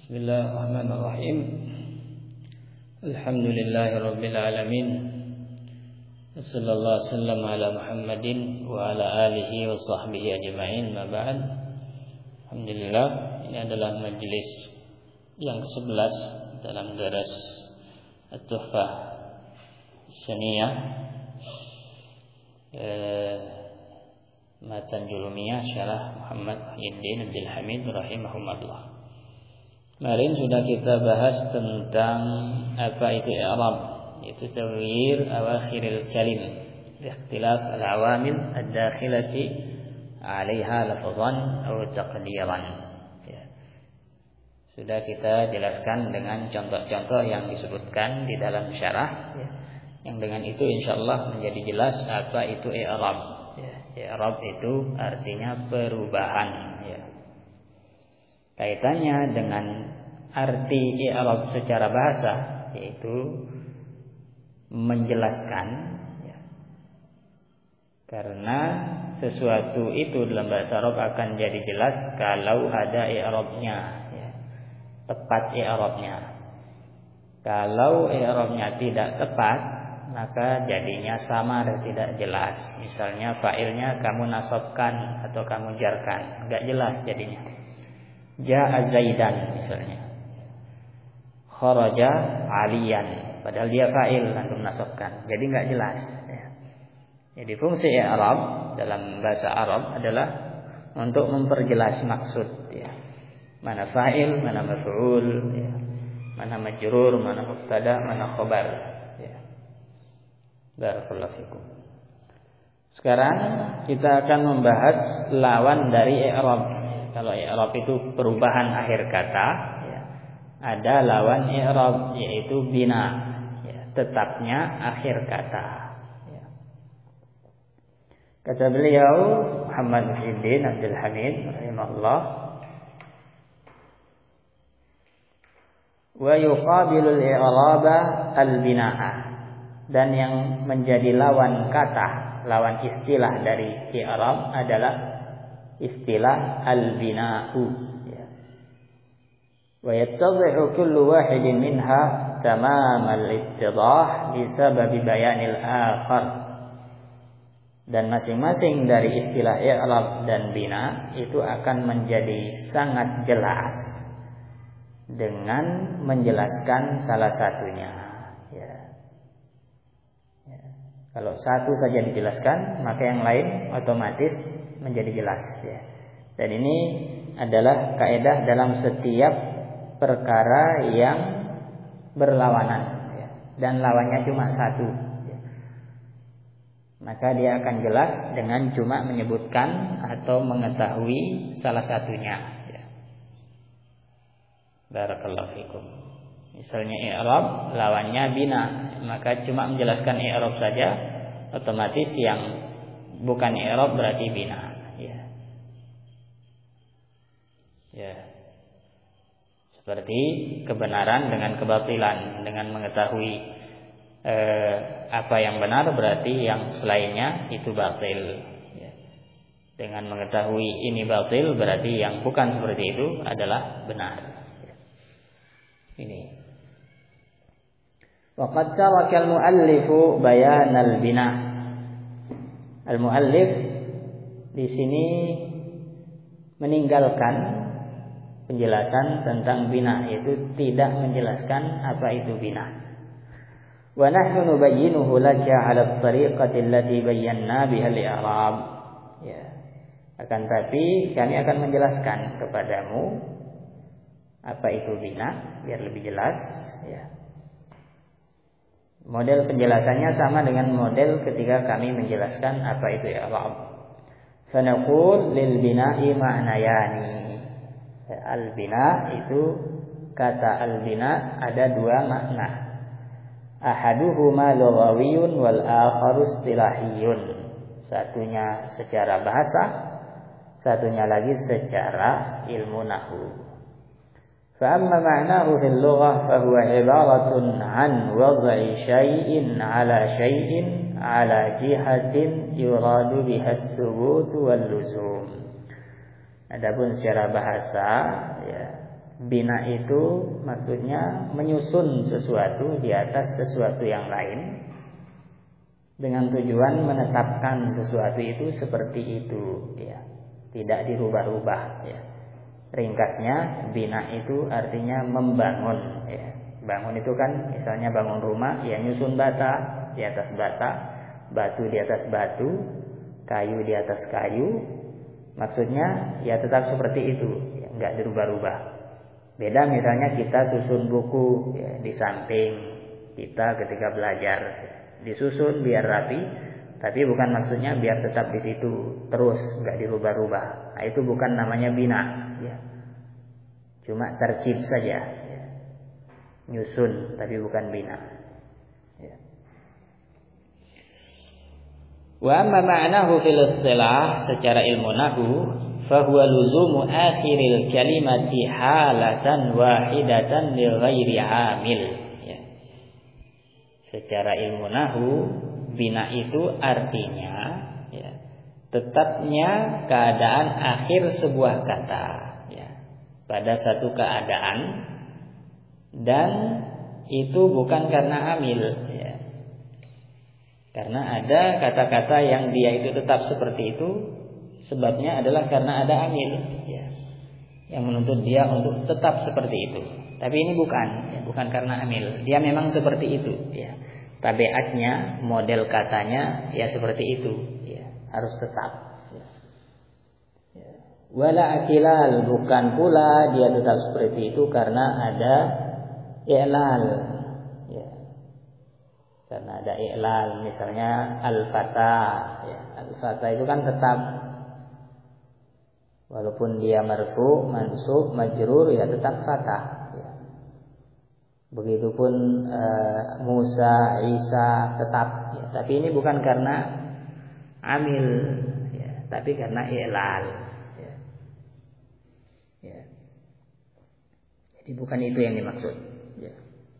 Bismillahirrahmanirrahim. Alhamdulillahirabbil alamin. Wassallallahu wasallam ala Muhammadin wa ala alihi wa sahbihi ajma'in. Ma ba'd. Alhamdulillah, ini adalah majelis yang ke-11 dalam daras At-Tuhfah Saniyah Matan Julumiyah Syarah Muhammad Muhyiddin Abdul Hamid rahimahullah. Kemarin sudah kita bahas tentang apa itu i'rab, yaitu taghyir awakhiril kalim bi ikhtilaf al-awamil ad-dakhilati 'alaiha lafzan aw taqdiran. Ya. Sudah kita jelaskan dengan contoh-contoh yang disebutkan di dalam syarah, ya. Yang dengan itu insyaallah menjadi jelas apa itu i'rab. Ya. I'rab itu artinya perubahan, ya. Kaitannya dengan arti i'rab secara bahasa, yaitu menjelaskan, ya. Karena sesuatu itu dalam bahasa Arab akan jadi jelas kalau ada i'rabnya, ya. Tepat i'rabnya. Kalau i'rabnya tidak tepat, maka jadinya samar, tidak jelas. Misalnya fa'ilnya kamu nasabkan atau kamu jarkan, enggak jelas jadinya. Ja'a Zaidan misalnya, kharaja Aliyan, padahal dia fa'il antum nasabkan, jadi enggak jelas, ya. Jadi fungsi i'rab dalam bahasa Arab adalah untuk memperjelas maksud, ya. Mana fa'il, mana maf'ul, ya. Mana majrur, mana mubtada, mana khabar, ya. Barakallahu fikum. Sekarang kita akan membahas lawan dari i'rab. Kalau i'rab itu perubahan akhir kata, ya, ada lawan i'rab yaitu bina, ya, tetapnya akhir kata, ya. Kata beliau Muhammad Muhyiddin Abdul Hamid rahimahullah, wa yuqabilul i'raba al-bina'ah, dan yang menjadi lawan kata, lawan istilah dari i'rab adalah istilah al-bina'u, ya. Wa yattadhi'u kullu wahidin minha tamam al-ittidah bisabab bayanil akhar. Dan masing-masing dari istilah i'rab dan bina itu akan menjadi sangat jelas dengan menjelaskan salah satunya, ya. Ya. Kalau satu saja dijelaskan, maka yang lain otomatis menjadi jelas, ya. Dan ini adalah kaidah dalam setiap perkara yang berlawanan, ya. Dan lawannya cuma satu, ya. Maka dia akan jelas dengan cuma menyebutkan atau mengetahui salah satunya, ya. Barakallahu fikum. Misalnya i'rab lawannya bina, maka cuma menjelaskan i'rab saja, otomatis yang bukan i'rab berarti bina, ya. Ya. Seperti kebenaran dengan kebatilan, dengan mengetahui apa yang benar berarti yang selainnya itu batil, ya. Dengan mengetahui ini batil berarti yang bukan seperti itu adalah benar, ya. Ini. Waqad taraka al-muallifu bayan al-bina. Al-muallif di sini meninggalkan penjelasan tentang bina, yaitu tidak menjelaskan apa itu bina. Wa nahnu nubayyinuhu laka 'ala at-tariqati allati bayyana biha al-i'rab. Ya. Akan tapi kami akan menjelaskan kepadamu apa itu bina biar lebih jelas, ya. Model penjelasannya sama dengan model ketika kami menjelaskan apa itu i'rab. Fa naqul lil bina'i ma'nayani. Al-bina itu, kata al-bina ada dua makna. Ahaduhuma lughawiyyun wal akharu istilahiyun. Satunya secara bahasa, satunya lagi secara ilmu nahwu. Fa amma ma'nahu fil lughah fa huwa ibaratun an wad'i syai'in 'ala syai'in 'ala jihatin yuradu biha as-subut wal luzum. Adapun secara bahasa, ya, Bina itu maksudnya menyusun sesuatu di atas sesuatu yang lain dengan tujuan menetapkan sesuatu itu seperti itu, ya, tidak dirubah-rubah. Ya. Ringkasnya, bina itu artinya membangun. Ya. Bangun itu kan, misalnya bangun rumah, ya nyusun bata di atas bata, batu di atas batu, kayu di atas kayu. Maksudnya, ya tetap seperti itu, ya, nggak dirubah-rubah. Beda misalnya kita susun buku, ya, di samping kita ketika belajar, disusun biar rapi, tapi bukan maksudnya biar tetap di situ terus nggak dirubah-rubah. Nah, itu bukan namanya bina, ya. Cuma tercip saja, ya. Nyusun tapi bukan bina. Ya. Wa amma ma'nahu fil istilah, secara ilmu nahwu, fa huwa luzumu akhiril kalimati halatan wahidatan li ghairi amil. Secara ilmu nahwu, bina itu artinya, ya, tetapnya keadaan akhir sebuah kata, ya, pada satu keadaan, dan itu bukan karena amil, ya. Karena ada kata-kata yang dia itu tetap seperti itu, sebabnya adalah karena ada amil, ya, yang menuntut dia untuk tetap seperti itu. Tapi ini bukan, ya, bukan karena amil. Dia memang seperti itu, ya. Tabiatnya, model katanya, ya seperti itu, ya, harus tetap. Ya. Ya. Wala akilal, bukan pula dia tetap seperti itu karena ada i'lal, ya. Karena ada i'lal, misalnya al-fata, ya. Al-fata itu kan tetap, walaupun dia marfu, mansub, majrur, ya tetap fatah. Begitupun Musa, Isa tetap, ya. Tapi ini bukan karena amil, ya, tapi karena i'lal, ya. Ya. Jadi bukan itu yang dimaksud, ya.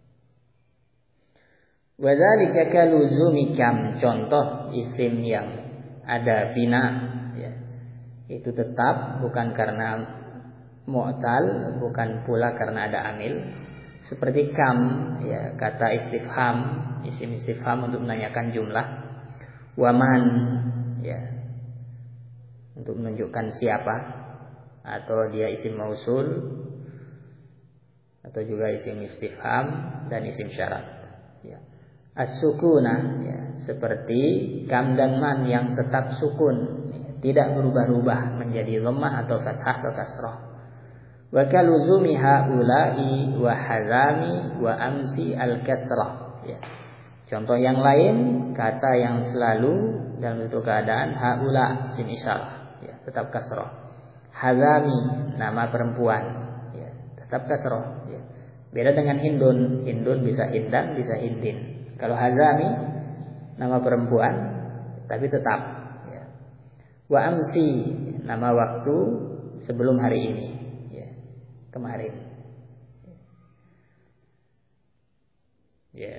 Wa dzalika kaluzumi kam, contoh isim yang ada bina, ya, itu tetap bukan karena mu'tal, bukan pula karena ada amil. Seperti kam, ya, kata istifham, isim istifham untuk menanyakan jumlah. Waman, ya, untuk menunjukkan siapa, atau dia isim mausul, atau juga isim istifham dan isim syarat. Ya. As-sukunah, ya, seperti kam dan man yang tetap sukun, ya, tidak berubah-ubah menjadi lemah atau fathah atau kasrah. Wa kaluzumi haula'i wa hazami wa amsi al-kasrah, ya. Contoh yang lain, kata yang selalu dalam bentuk keadaan haula isim isyarah, ya, tetap kasrah. Hazami nama perempuan, ya, tetap kasrah, ya. Beda dengan hindun, hindun bisa hindan, bisa hindin. Kalau hazami nama perempuan tapi tetap, ya. Wa amsi nama waktu sebelum hari ini, kemarin, ya,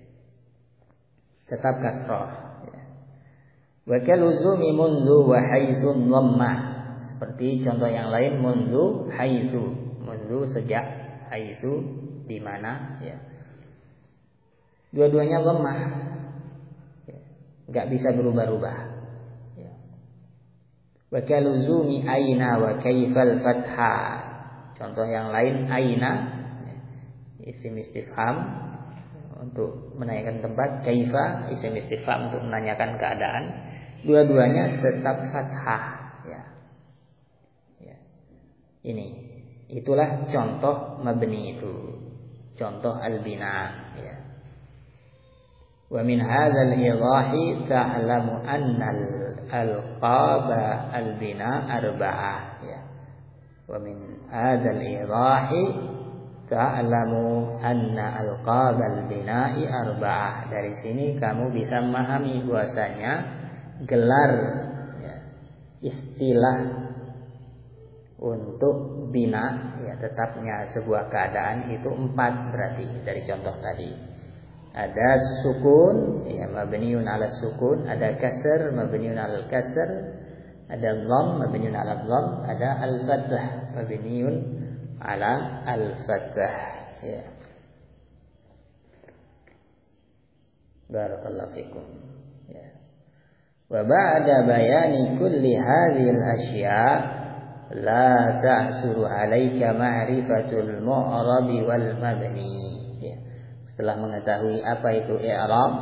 tetap kasrah, ya. Wa kaluzumi munzu wa haizun dhammah, seperti contoh yang lain munzu haizu, munzu sejak, haizu di mana, ya. Dua-duanya dhammah, ya, enggak bisa berubah-ubah, ya. Wa kaluzumi aina wa kaifal fatha, contoh yang lain aina, isim istifham untuk menanyakan tempat, kaifa isim istifham untuk menanyakan keadaan. Dua-duanya tetap fathah, ya. Ya. Ini, itulah contoh mabni itu, contoh al-bina, ya. Wa min hadzal idahi ta'lamu anna al-alqaba al-bina arba'ah, ya. Wa min hadzal idahi ta'lamu anna alqabal bina'i arba'ah. Dari sini kamu bisa memahami bahwasanya gelar, ya, istilah untuk bina, ya, tetapnya sebuah keadaan itu 4 berarti dari contoh tadi. Ada sukun, ya, mabniun ala sukun, ada kasr mabniun ala kasr, ada dhamm mabniun ala dhamm, ada al-fathah mabniun ala al-fathah. Ya. Barakallahu fikum. Ya. Wa ba'da bayani kulli hadhil asya' la ta'suru 'alaika ma'rifatul mu'rab wal mabni. Ya. Setelah mengetahui apa itu i'rab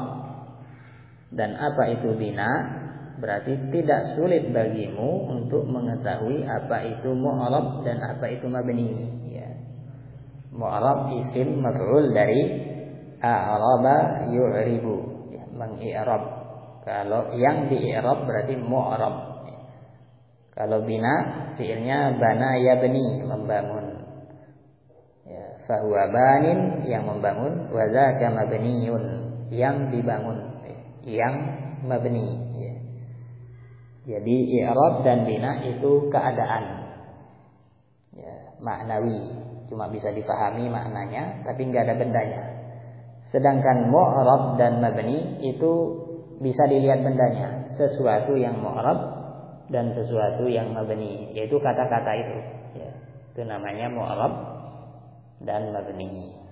dan apa itu bina, berarti tidak sulit bagimu untuk mengetahui apa itu mu'rab dan apa itu mabni. Ya. Mu'rab isim maf'ul dari a'raba yu'ribu, ya, mengi'rab. Kalau yang di'rab berarti mu'rab. Ya. Kalau bina fi'ilnya bana yabni, membangun. Ya, fahuwa banin, yang membangun, wa dzaka mabniyun, yang dibangun, ya, yang mabni. Ya. Jadi i'rab dan bina itu keadaan, ya, maknawi, cuma bisa dipahami maknanya tapi enggak ada bendanya. Sedangkan mu'rab dan mabni itu bisa dilihat bendanya, sesuatu yang mu'rab dan sesuatu yang mabni, yaitu kata-kata itu, ya. Itu namanya mu'rab dan mabni.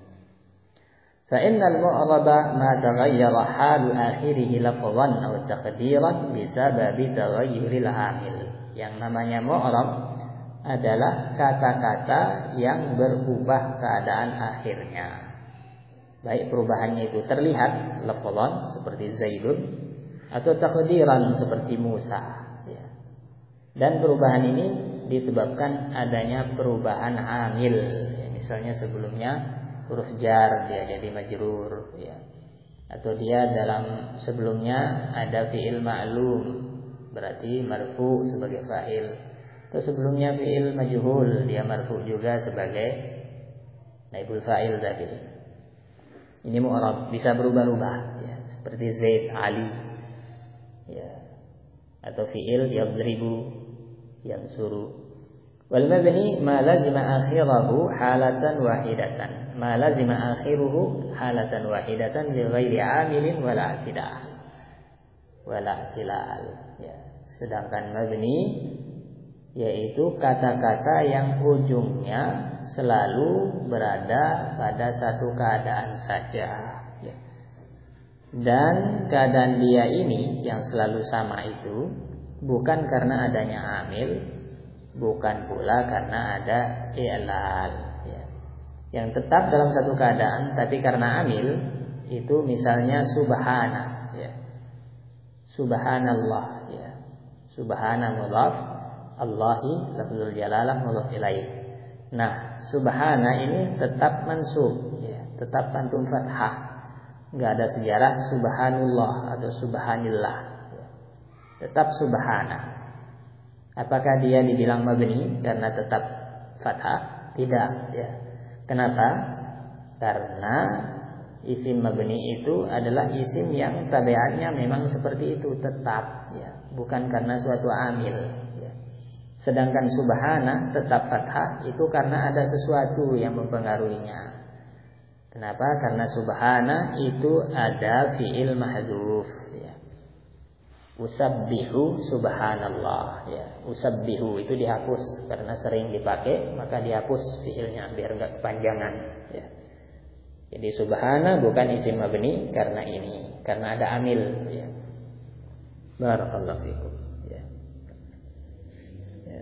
Fa innal mu'raba ma taghayyara halu akhirih lafdhan aw taqdiran bisababi taghayyuril amil. Yang namanya mu'rab adalah kata-kata yang berubah keadaan akhirnya. Baik perubahannya itu terlihat lafdhan seperti Zaidun atau taqdiran seperti Musa, ya. Dan perubahan ini disebabkan adanya perubahan amil, ya. Misalnya sebelumnya huruf jar dia jadi majrur, ya. Atau dia dalam sebelumnya ada fi'il ma'lum berarti marfu sebagai fa'il. Atau sebelumnya fi'il majhul dia marfu juga sebagai naibul fa'il tadi. Ini mu'rab bisa berubah-ubah, ya. Seperti Zaid, Ali, ya. Atau fi'il yadribu, yansuru. Wal mabni ma lazima akhirahu halatan wahidatan. Ma lazima akhiruhu halatan wahidatan li ghairi 'amilin wala i'tidal. Wala i'tilal, ya. Sedangkan mabni yaitu kata-kata yang ujungnya selalu berada pada satu keadaan saja, ya. Dan keadaan dia ini yang selalu sama itu bukan karena adanya amil, bukan pula karena ada i'lal, ya. Yang tetap dalam satu keadaan tapi karena amil itu misalnya subhana, ya. Subhanallah, ya. Subhana mudhaf, Allahi lafzul jalalah mudhaf ilaih. Nah, subhana ini tetap mansub, ya, tetap pantun fathah. Enggak ada sejarah subhanallah atau subhanillah, ya. Tetap subhana. Apakah dia dibilang mabni karena tetap fathah? Tidak, ya. Kenapa? Karena isim mabni itu adalah isim yang tabiatnya memang seperti itu, tetap, ya, bukan karena suatu amil, ya. Sedangkan subhana tetap fathah itu karena ada sesuatu yang mempengaruhinya. Kenapa? Karena subhana itu ada fi'il mahdzuf, ya. Usabbihu subhanallah, ya. Usabbihu itu dihapus karena sering dipakai, maka dihapus fi'ilnya biar enggak kepanjangan, ya. Jadi subhana bukan isim mabni karena ini, karena ada amil, ya. Barakallahu fikum, ya. Ya.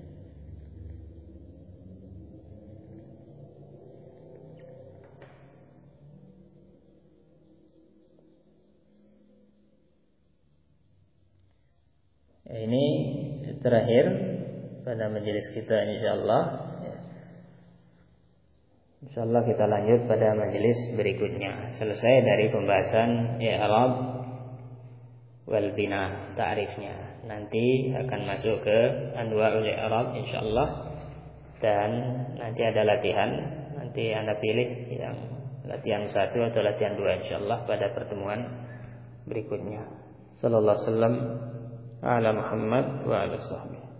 Ini terakhir pada majelis kita insyaallah, ya. Insyaallah kita lanjut pada majelis berikutnya. Selesai dari pembahasan i'rab wal bina, ta'rifnya. Nanti akan masuk ke anwa'ul i'rab insyaallah. Dan nanti ada latihan. Nanti Anda pilih yang latihan 1 atau latihan 2 insyaallah pada pertemuan berikutnya. Sallallahu alaihi wasallam ala Muhammad wa ala sahbihi.